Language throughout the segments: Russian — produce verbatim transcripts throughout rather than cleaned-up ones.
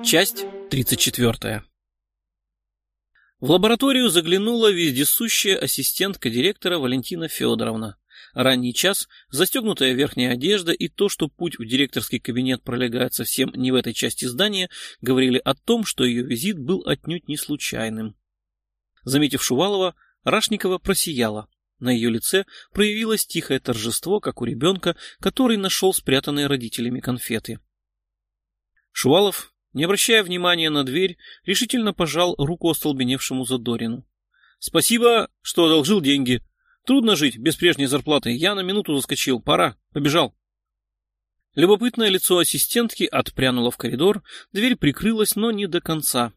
Часть тридцать четвёртая. В лабораторию заглянула вездесущая ассистентка директора Валентина Федоровна. Ранний час, застегнутая верхняя одежда и то, что путь в директорский кабинет пролегает совсем не в этой части здания, говорили о том, что ее визит был отнюдь не случайным. Заметив Шувалова, Рашникова просияла. На ее лице проявилось тихое торжество, как у ребенка, который нашел спрятанные родителями конфеты. Шувалов, не обращая внимания на дверь, решительно пожал руку остолбеневшему Задорину. — Спасибо, что одолжил деньги. Трудно жить без прежней зарплаты. Я на минуту заскочил. Пора. Побежал. Любопытное лицо ассистентки отпрянуло в коридор, дверь прикрылась, но не до конца.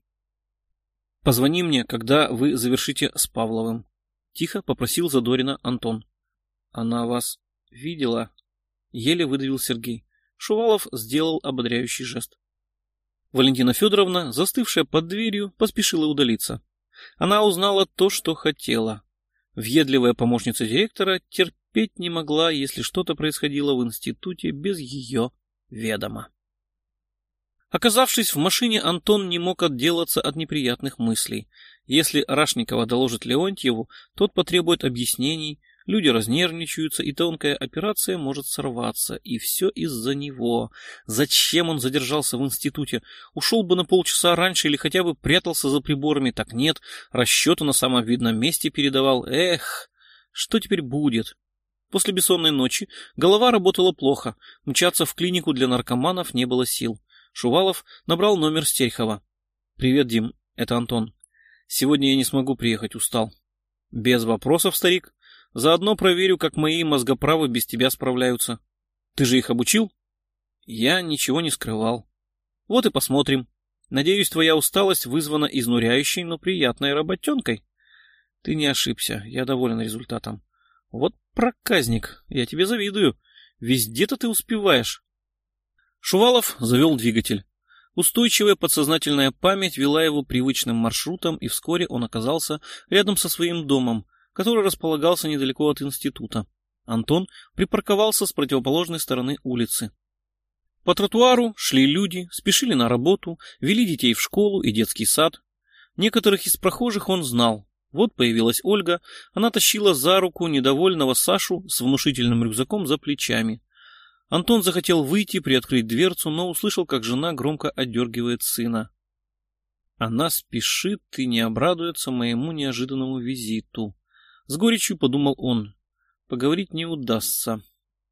— Позвони мне, когда вы завершите с Павловым. — тихо попросил Задорина Антон. — Она вас видела? — еле выдавил Сергей. Шувалов сделал ободряющий жест. Валентина Федоровна, застывшая под дверью, поспешила удалиться. Она узнала то, что хотела. Въедливая помощница директора терпеть не могла, если что-то происходило в институте без ее ведома. Оказавшись в машине, Антон не мог отделаться от неприятных мыслей. Если Рашникова доложит Леонтьеву, тот потребует объяснений, люди разнервничаются, и тонкая операция может сорваться. И все из-за него. Зачем он задержался в институте? Ушел бы на полчаса раньше или хотя бы прятался за приборами. Так нет, расчеты на самом видном месте передавал. Эх, что теперь будет? После бессонной ночи голова работала плохо. Мчаться в клинику для наркоманов не было сил. Шувалов набрал номер Стерхова. — Привет, Дим, это Антон. Сегодня я не смогу приехать, устал. — Без вопросов, старик. Заодно проверю, как мои мозгоправы без тебя справляются. Ты же их обучил? — Я ничего не скрывал. — Вот и посмотрим. Надеюсь, твоя усталость вызвана изнуряющей, но приятной работенкой. — Ты не ошибся, я доволен результатом. — Вот проказник, я тебе завидую. Везде-то ты успеваешь. Шувалов завел двигатель. Устойчивая подсознательная память вела его привычным маршрутом, и вскоре он оказался рядом со своим домом, который располагался недалеко от института. Антон припарковался с противоположной стороны улицы. По тротуару шли люди, спешили на работу, вели детей в школу и детский сад. Некоторых из прохожих он знал. Вот появилась Ольга, она тащила за руку недовольного Сашу с внушительным рюкзаком за плечами. Антон захотел выйти, приоткрыть дверцу, но услышал, как жена громко отдергивает сына. Она спешит и не обрадуется моему неожиданному визиту. С горечью подумал он. Поговорить не удастся.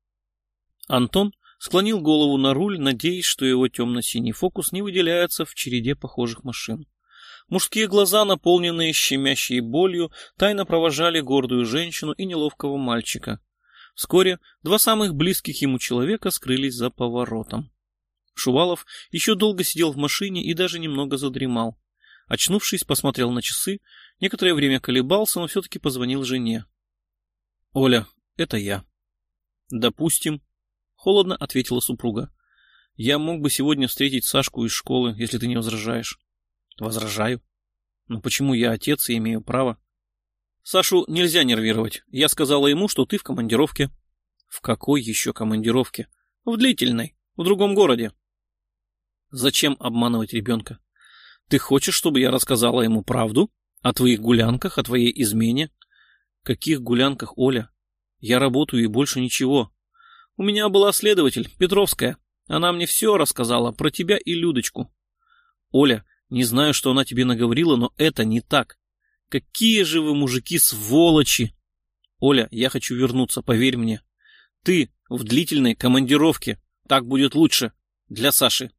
Антон склонил голову на руль, надеясь, что его темно-синий фокус не выделяется в череде похожих машин. Мужские глаза, наполненные щемящей болью, тайно провожали гордую женщину и неловкого мальчика. Вскоре два самых близких ему человека скрылись за поворотом. Шувалов еще долго сидел в машине и даже немного задремал. Очнувшись, посмотрел на часы, некоторое время колебался, но все-таки позвонил жене. — Оля, это я. — Допустим, — холодно ответила супруга. — Я мог бы сегодня встретить Сашку из школы, если ты не возражаешь. — Возражаю. Но почему я отец и имею право? Сашу нельзя нервировать. Я сказала ему, что ты в командировке. В какой еще командировке? В длительной, в другом городе. Зачем обманывать ребенка? Ты хочешь, чтобы я рассказала ему правду? О твоих гулянках, о твоей измене? Каких гулянках, Оля? Я работаю и больше ничего. У меня была следователь, Петровская. Она мне все рассказала про тебя и Людочку. Оля, не знаю, что она тебе наговорила, но это не так. Какие же вы, мужики, сволочи! Оля, я хочу вернуться, поверь мне. Ты в длительной командировке. Так будет лучше. Для Саши.